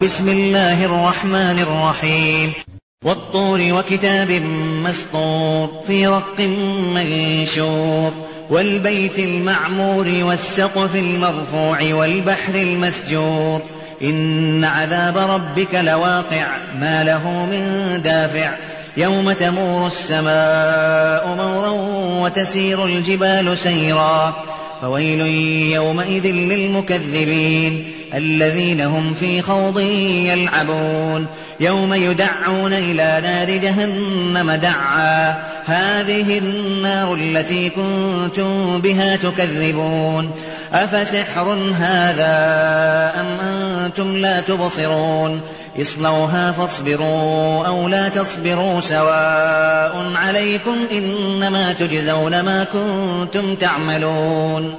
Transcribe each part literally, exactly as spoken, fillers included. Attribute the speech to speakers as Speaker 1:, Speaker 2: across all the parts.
Speaker 1: بسم الله الرحمن الرحيم والطور وكتاب مسطور في رق منشور والبيت المعمور والسقف المرفوع والبحر المسجور إن عذاب ربك لواقع ما له من دافع يوم تمور السماء مورا وتسير الجبال سيرا فويل يومئذ للمكذبين الذين هم في خوض يلعبون يوم يدعون إلى نار جهنم دعا هذه النار التي كنتم بها تكذبون أفسحر هذا أم أنتم لا تبصرون اصلوها فاصبروا أو لا تصبروا سواء عليكم إنما تجزون ما كنتم تعملون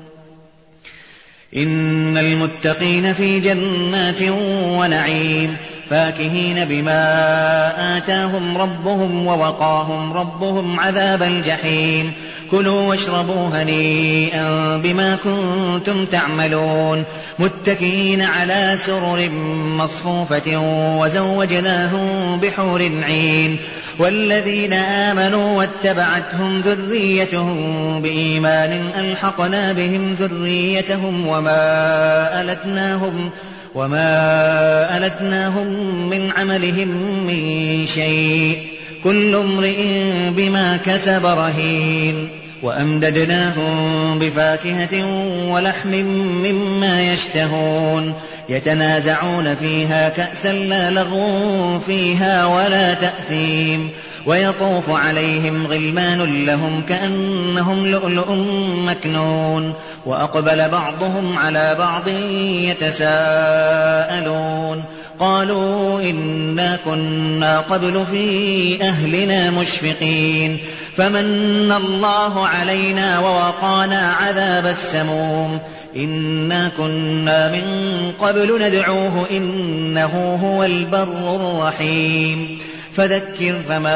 Speaker 1: إن المتقين في جنات ونعيم فاكهين بما آتاهم ربهم ووقاهم ربهم عذاب الجحيم كلوا واشربوا هنيئا بما كنتم تعملون متكئين على سرر مصفوفة وزوجناهم بحور عين والذين آمنوا واتبعتهم ذريتهم بإيمان ألحقنا بهم ذريتهم وما ألتناهم وما ألتناهم من عملهم من شيء كل امرئ بما كسب رهين وأمددناهم بفاكهة ولحم مما يشتهون يتنازعون فيها كأسا لا لغو فيها ولا تأثيم ويطوف عليهم غلمان لهم كأنهم لؤلؤ مكنون وأقبل بعضهم على بعض يتساءلون قالوا إنا كنا قبل في أهلنا مشفقين فمن الله علينا ووقانا عذاب السموم إنا كنا من قبل ندعوه إنه هو البر الرحيم فذكر فما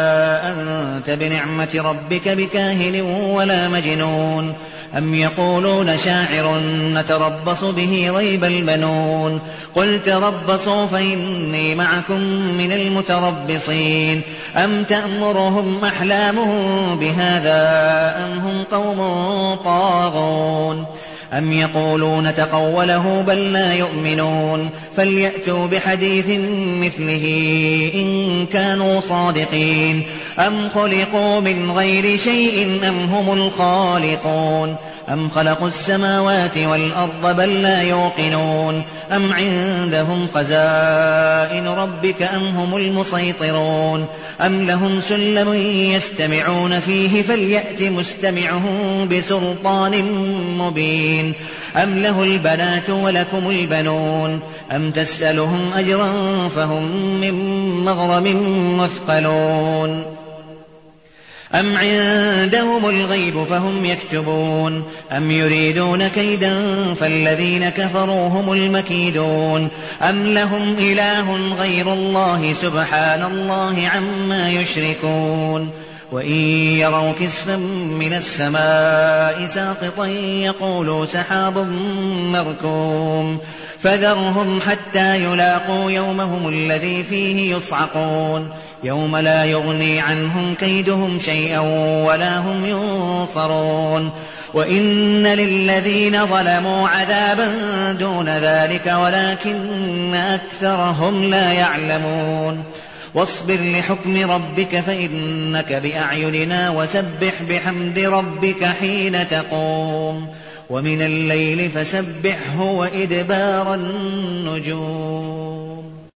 Speaker 1: أنت بنعمة ربك بكاهن ولا مجنون أم يقولون شاعر نتربص به ريب المنون قل تربصوا فإني معكم من المتربصين أم تأمرهم أحلامهم بهذا أم هم قوم طاغون أم يقولون تقوله بل لا يؤمنون فليأتوا بحديث مثله إن كانوا صادقين أم خلقوا من غير شيء أم هم الخالقون أم خلقوا السماوات والأرض بل لا يوقنون أم عندهم خزائن ربك أم هم المسيطرون أم لهم سلم يستمعون فيه فليأت مستمعهم بسلطان مبين أم له البنات ولكم البنون أم تسألهم أجرا فهم من مغرم مثقلون أم عندهم الغيب فهم يكتبون أم يريدون كيدا فالذين كفروا هم المكيدون أم لهم إله غير الله سبحان الله عما يشركون وإن يروا كسفا من السماء ساقطا يقولوا سحاب مركوم فذرهم حتى يلاقوا يومهم الذي فيه يصعقون يوم لا يغني عنهم كيدهم شيئا ولا هم ينصرون وإن للذين ظلموا عذابا دون ذلك ولكن أكثرهم لا يعلمون واصبر لحكم ربك فإنك بأعيننا وسبح بحمد ربك حين تقوم ومن الليل فسبحه وإدبار النجوم